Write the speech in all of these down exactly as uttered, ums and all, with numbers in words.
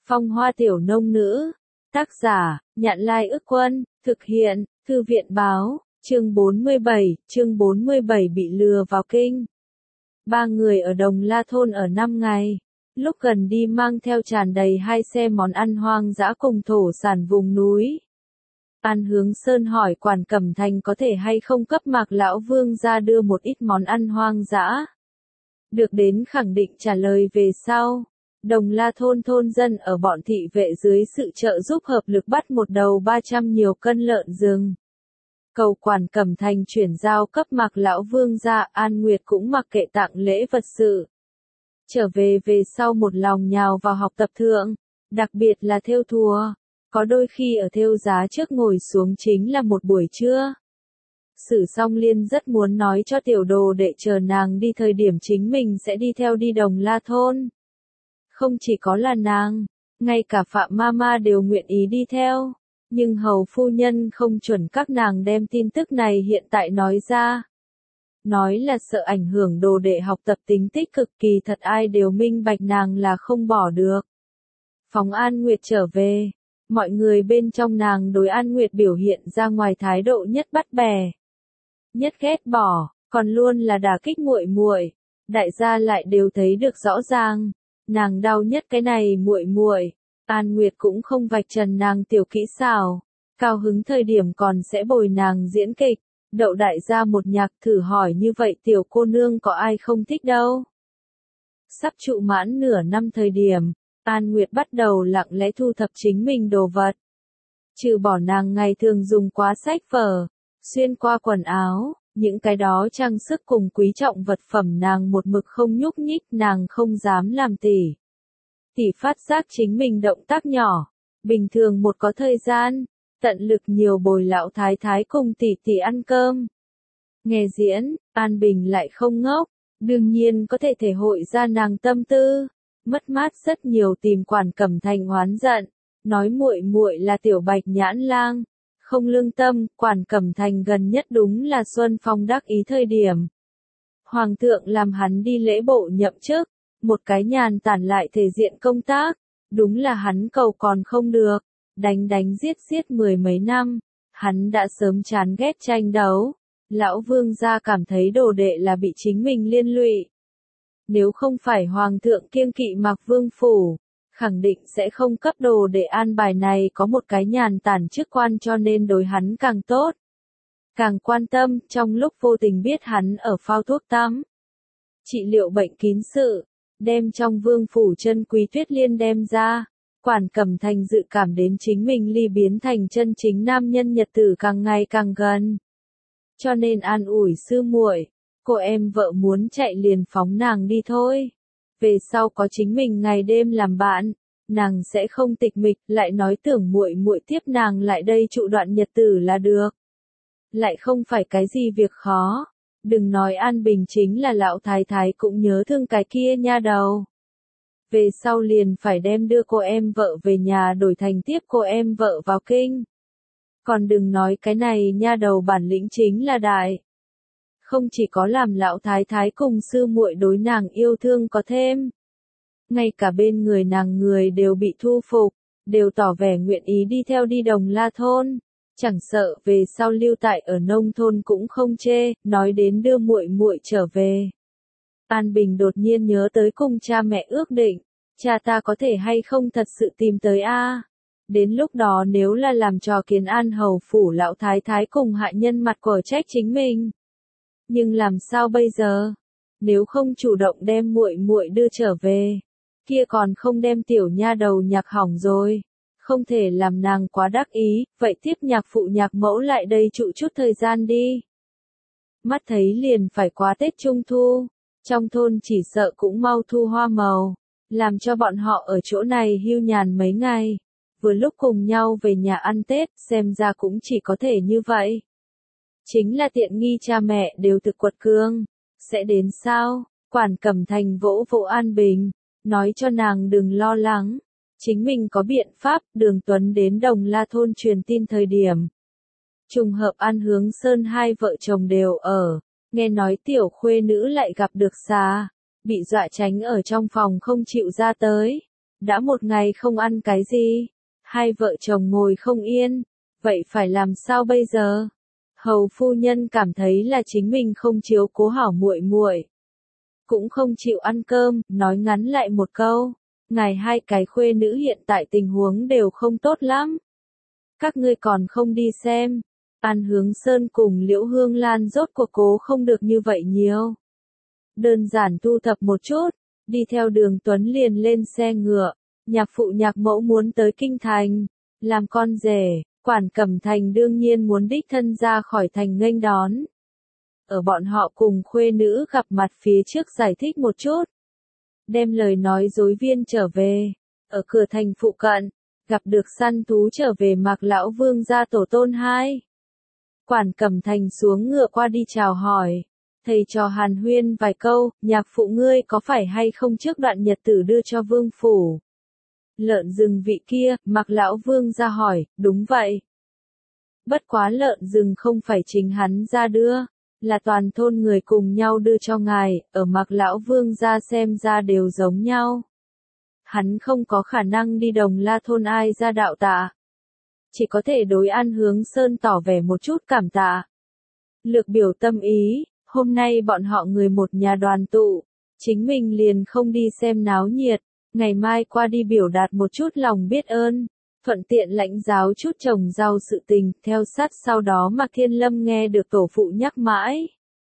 Phong hoa tiểu nông nữ. Tác giả, Nhạn Lai Ức Quân, thực hiện, Thư viện báo, chương bốn mươi bảy, chương bốn mươi bảy bị lừa vào kinh. Ba người ở Đồng La Thôn ở năm ngày, lúc gần đi mang theo tràn đầy hai xe món ăn hoang dã cùng thổ sản vùng núi. An Hướng Sơn hỏi Quản Cẩm Thành có thể hay không cấp Mạc Lão Vương ra đưa một ít món ăn hoang dã. Được đến khẳng định trả lời về sau. Đồng La Thôn thôn dân ở bọn thị vệ dưới sự trợ giúp hợp lực bắt một đầu ba trăm nhiều cân lợn rừng. Cầu Quản Cẩm Thành chuyển giao cấp Mạc Lão Vương ra, An Nguyệt cũng mặc kệ tặng lễ vật sự. Trở về về sau một lòng nhào vào học tập thượng, đặc biệt là thêu thùa, có đôi khi ở thêu giá trước ngồi xuống chính là một buổi trưa. Sử Song Liên rất muốn nói cho tiểu đồ đệ chờ nàng đi thời điểm chính mình sẽ đi theo đi Đồng La Thôn. Không chỉ có là nàng, ngay cả Phạm Mama đều nguyện ý đi theo, nhưng hầu phu nhân không chuẩn các nàng đem tin tức này hiện tại nói ra. Nói là sợ ảnh hưởng đồ đệ học tập tính tích cực, kỳ thật ai đều minh bạch nàng là không bỏ được. Phóng An Nguyệt trở về, mọi người bên trong nàng đối An Nguyệt biểu hiện ra ngoài thái độ nhất bắt bè, nhất ghét bỏ, còn luôn là đả kích muội muội. Đại gia lại đều thấy được rõ ràng, nàng đau nhất cái này muội muội. An Nguyệt cũng không vạch trần nàng tiểu kỹ xảo, cao hứng thời điểm còn sẽ bồi nàng diễn kịch, đậu đại gia một nhạc, thử hỏi như vậy tiểu cô nương có ai không thích đâu. Sắp trụ mãn nửa năm thời điểm, An Nguyệt bắt đầu lặng lẽ thu thập chính mình đồ vật. Trừ bỏ nàng ngày thường dùng quá sách vở, xuyên qua quần áo, những cái đó trang sức cùng quý trọng vật phẩm nàng một mực không nhúc nhích, nàng không dám làm tỉ. Tỉ phát giác chính mình động tác nhỏ, bình thường một có thời gian, tận lực nhiều bồi lão thái thái cùng tỉ tỉ ăn cơm. Nghe diễn, An Bình lại không ngốc, đương nhiên có thể thể hội ra nàng tâm tư, mất mát rất nhiều tìm Quản Cẩm Thành oán giận, nói muội muội là tiểu bạch nhãn lang, không lương tâm. Quản Cẩm Thành gần nhất đúng là Xuân Phong đắc ý thời điểm. Hoàng thượng làm hắn đi lễ bộ nhậm chức, một cái nhàn tản lại thể diện công tác, đúng là hắn cầu còn không được, đánh đánh giết giết mười mấy năm, hắn đã sớm chán ghét tranh đấu. Lão Vương gia cảm thấy đồ đệ là bị chính mình liên lụy. Nếu không phải Hoàng thượng kiêng kỵ Mạc Vương phủ, khẳng định sẽ không cấp đồ để an bài này có một cái nhàn tản chức quan, cho nên đối hắn càng tốt. Càng quan tâm, trong lúc vô tình biết hắn ở phao thuốc tắm, trị liệu bệnh kín sự, đem trong vương phủ chân quý tuyết liên đem ra. Quản Cẩm Thành dự cảm đến chính mình ly biến thành chân chính nam nhân nhật tử càng ngày càng gần. Cho nên an ủi sư muội, cô em vợ muốn chạy liền phóng nàng đi thôi. Về sau có chính mình ngày đêm làm bạn, nàng sẽ không tịch mịch, lại nói tưởng muội muội tiếp nàng lại đây trụ đoạn nhật tử là được. Lại không phải cái gì việc khó, đừng nói An Bình, chính là lão thái thái cũng nhớ thương cái kia nha đầu. Về sau liền phải đem đưa cô em vợ về nhà đổi thành tiếp cô em vợ vào kinh. Còn đừng nói cái này nha đầu bản lĩnh chính là đại. Không chỉ có làm lão thái thái cùng sư muội đối nàng yêu thương có thêm, ngay cả bên người nàng người đều bị thu phục, đều tỏ vẻ nguyện ý đi theo đi Đồng La Thôn, chẳng sợ về sau lưu tại ở nông thôn cũng không chê. Nói đến đưa muội muội trở về, An Bình đột nhiên nhớ tới cùng cha mẹ ước định, cha ta có thể hay không thật sự tìm tới a? Đến lúc đó nếu là làm trò Kiến An hầu phủ lão thái thái cùng hạ nhân mặt của trách chính mình. Nhưng làm sao bây giờ? Nếu không chủ động đem muội muội đưa trở về, kia còn không đem tiểu nha đầu nhạc hỏng rồi. Không thể làm nàng quá đắc ý, vậy tiếp nhạc phụ nhạc mẫu lại đây trụ chút thời gian đi. Mắt thấy liền phải qua Tết Trung Thu, trong thôn chỉ sợ cũng mau thu hoa màu, làm cho bọn họ ở chỗ này hưu nhàn mấy ngày, vừa lúc cùng nhau về nhà ăn Tết, xem ra cũng chỉ có thể như vậy. Chính là tiện nghi cha mẹ đều thực quật cường, sẽ đến sao? Quản Cẩm Thành vỗ vỗ An Bình, nói cho nàng đừng lo lắng, chính mình có biện pháp. Đường Tuấn đến Đồng La Thôn truyền tin thời điểm, trùng hợp An Hướng Sơn hai vợ chồng đều ở, nghe nói tiểu khuê nữ lại gặp được xà, bị dọa tránh ở trong phòng không chịu ra tới. Đã một ngày không ăn cái gì, hai vợ chồng ngồi không yên, vậy phải làm sao bây giờ? Hầu phu nhân cảm thấy là chính mình không chiếu cố hảo muội muội, cũng không chịu ăn cơm, nói ngắn lại một câu, ngài hai cái khuê nữ hiện tại tình huống đều không tốt lắm. Các ngươi còn không đi xem, An Hướng Sơn cùng Liễu Hương Lan rốt cuộc cố không được như vậy nhiều. Đơn giản thu thập một chút, đi theo Đường Tuấn liền lên xe ngựa, nhạc phụ nhạc mẫu muốn tới kinh thành, làm con rể, Quản Cẩm Thành đương nhiên muốn đích thân ra khỏi thành nghênh đón. Ở bọn họ cùng khuê nữ gặp mặt phía trước giải thích một chút, đem lời nói dối viên trở về, ở cửa thành phụ cận, gặp được săn thú trở về Mạc lão vương gia tổ tôn hai. Quản Cẩm Thành xuống ngựa qua đi chào hỏi, thầy trò hàn huyên vài câu, nhạc phụ ngươi có phải hay không trước đoạn nhật tử đưa cho vương phủ lợn rừng vị kia, Mạc lão vương gia hỏi, đúng vậy. Bất quá lợn rừng không phải chính hắn ra đưa, là toàn thôn người cùng nhau đưa cho ngài, ở Mạc lão vương gia xem ra đều giống nhau. Hắn không có khả năng đi Đồng La thôn ai ra đạo tạ, chỉ có thể đối An Hướng Sơn tỏ vẻ một chút cảm tạ. Lược biểu tâm ý, hôm nay bọn họ người một nhà đoàn tụ, chính mình liền không đi xem náo nhiệt, ngày mai qua đi biểu đạt một chút lòng biết ơn, thuận tiện lãnh giáo chút trồng rau sự tình, theo sát sau đó Mạc Thiên Lâm nghe được tổ phụ nhắc mãi.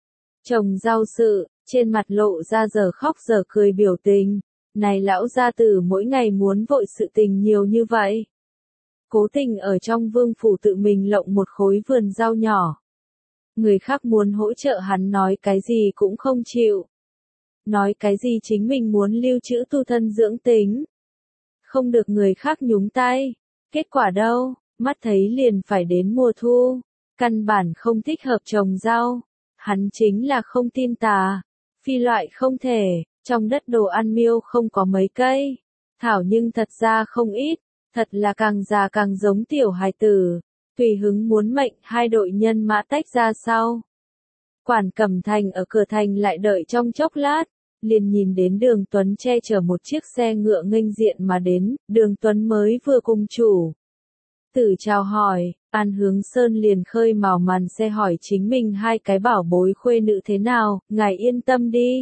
Trồng rau sự, trên mặt lộ ra giờ khóc giờ cười biểu tình, này lão gia tử mỗi ngày muốn vội sự tình nhiều như vậy. Cố tình ở trong vương phủ tự mình lộng một khối vườn rau nhỏ. Người khác muốn hỗ trợ hắn nói cái gì cũng không chịu. Nói cái gì chính mình muốn lưu trữ tu thân dưỡng tính. Không được người khác nhúng tay. Kết quả đâu, mắt thấy liền phải đến mùa thu. Căn bản không thích hợp trồng rau. Hắn chính là không tin tà. Phi loại không thể, trong đất đồ ăn miêu không có mấy cây. Thảo nhưng thật ra không ít. Thật là càng già càng giống tiểu hài tử. Tùy hứng muốn mệnh hai đội nhân mã tách ra sau. Quản Cẩm Thành ở cửa thành lại đợi trong chốc lát, liền nhìn đến Đường Tuấn che chở một chiếc xe ngựa nghênh diện mà đến, Đường Tuấn mới vừa cùng chủ tử chào hỏi, An Hướng Sơn liền khơi mào màn xe hỏi chính mình hai cái bảo bối khuê nữ thế nào, ngài yên tâm đi.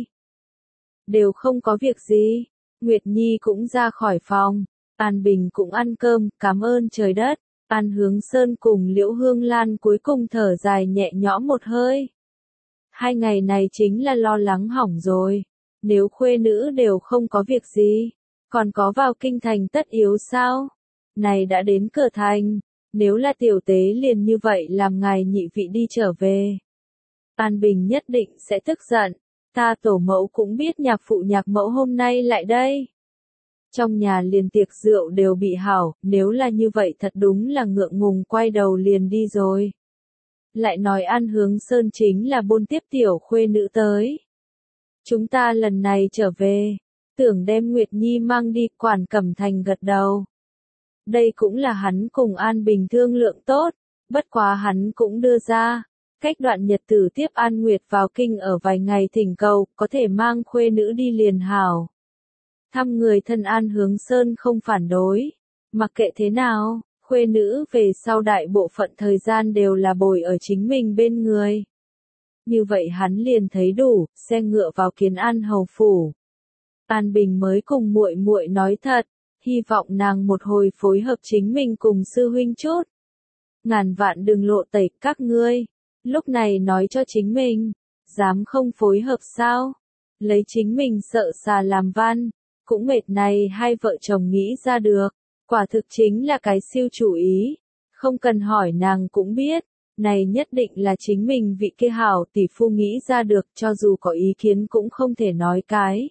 Đều không có việc gì, Nguyệt Nhi cũng ra khỏi phòng, An Bình cũng ăn cơm, cảm ơn trời đất. An Hướng Sơn cùng Liễu Hương Lan cuối cùng thở dài nhẹ nhõm một hơi. Hai ngày này chính là lo lắng hỏng rồi. Nếu khuê nữ đều không có việc gì, còn có vào kinh thành tất yếu sao? Này đã đến cửa thành, nếu là tiểu tế liền như vậy làm ngài nhị vị đi trở về. An Bình nhất định sẽ tức giận, ta tổ mẫu cũng biết nhạc phụ nhạc mẫu hôm nay lại đây. Trong nhà liền tiệc rượu đều bị hảo, nếu là như vậy thật đúng là ngượng ngùng quay đầu liền đi rồi. Lại nói An Hướng Sơn chính là bôn tiếp tiểu khuê nữ tới. Chúng ta lần này trở về, tưởng đem Nguyệt Nhi mang đi, Quản Cẩm Thành gật đầu. Đây cũng là hắn cùng An Bình thương lượng tốt, bất quá hắn cũng đưa ra, cách đoạn nhật tử tiếp An Nguyệt vào kinh ở vài ngày thỉnh cầu, có thể mang khuê nữ đi liền hảo. Thăm người thân An Hướng Sơn không phản đối, mặc kệ thế nào, khuê nữ về sau đại bộ phận thời gian đều là bồi ở chính mình bên người. Như vậy hắn liền thấy đủ, xe ngựa vào Kiến An hầu phủ. An Bình mới cùng muội muội nói thật, hy vọng nàng một hồi phối hợp chính mình cùng sư huynh chút. Ngàn vạn đừng lộ tẩy các ngươi, lúc này nói cho chính mình, dám không phối hợp sao? Lấy chính mình sợ xà làm văn. Cũng mệt này hai vợ chồng nghĩ ra được, quả thực chính là cái siêu chủ ý, không cần hỏi nàng cũng biết, này nhất định là chính mình vị kia hảo tỷ phu nghĩ ra được, cho dù có ý kiến cũng không thể nói cái.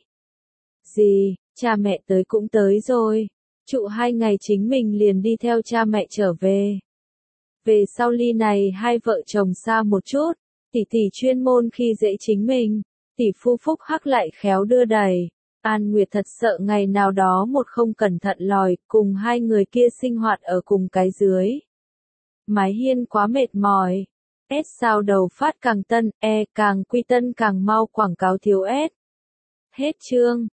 Gì, cha mẹ tới cũng tới rồi, trụ hai ngày chính mình liền đi theo cha mẹ trở về. Về sau ly này hai vợ chồng xa một chút, tỷ tỷ chuyên môn khi dễ chính mình, tỷ phu phúc hắc lại khéo đưa đẩy. An Nguyệt thật sợ ngày nào đó một không cẩn thận lòi, cùng hai người kia sinh hoạt ở cùng cái dưới. Mái hiên quá mệt mỏi. S sao đầu phát càng tân, E càng quy tân càng mau quảng cáo thiếu S. Hết chương.